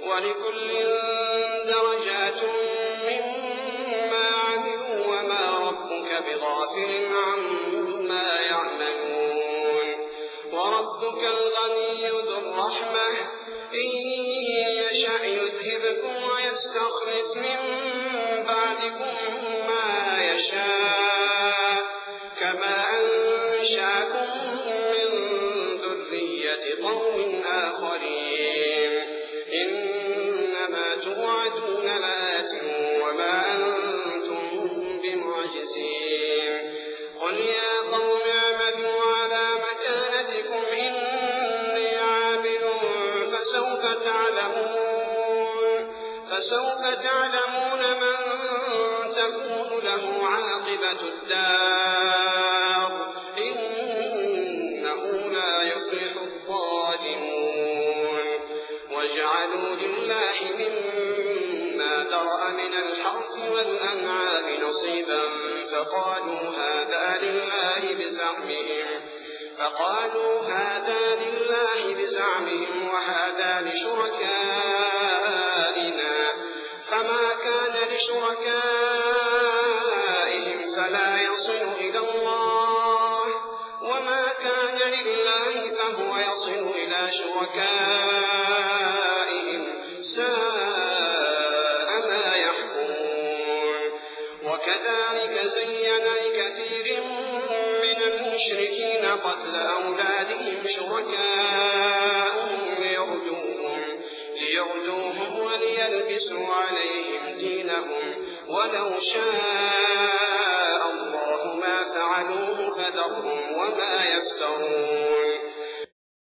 ولكل درجات مما عملوا وما ربك بغافل عما يعملون وربك الغني ذو الرحمة إن يشأ يذهبكم ويستخلف من بعدكم ما يشاء كما أنشأكم من ذرية قوم آخرين إنما توعدون لآت وما أنتم بمعجزين قل يا قوم اعملوا على مكانتكم إني عامل فسوف تعلمون من تكون له عاقبة الدار إنه لا يفلح الظالمون وجعلوا لله مما ذرأ من الحرث والأنعام نصيبا فقالوا هذا لله بزعمهم وهذا لشركائنا فما كان لشركائهم فلا يصل إلى الله وما كان لله فهو يصل إلى شركائهم ساء ما يحكمون وكذلك زين لكثير من المشركين قتل أولادهم شركاءهم ليردوهم وليلبسوا عليهم دينهم ولو شاء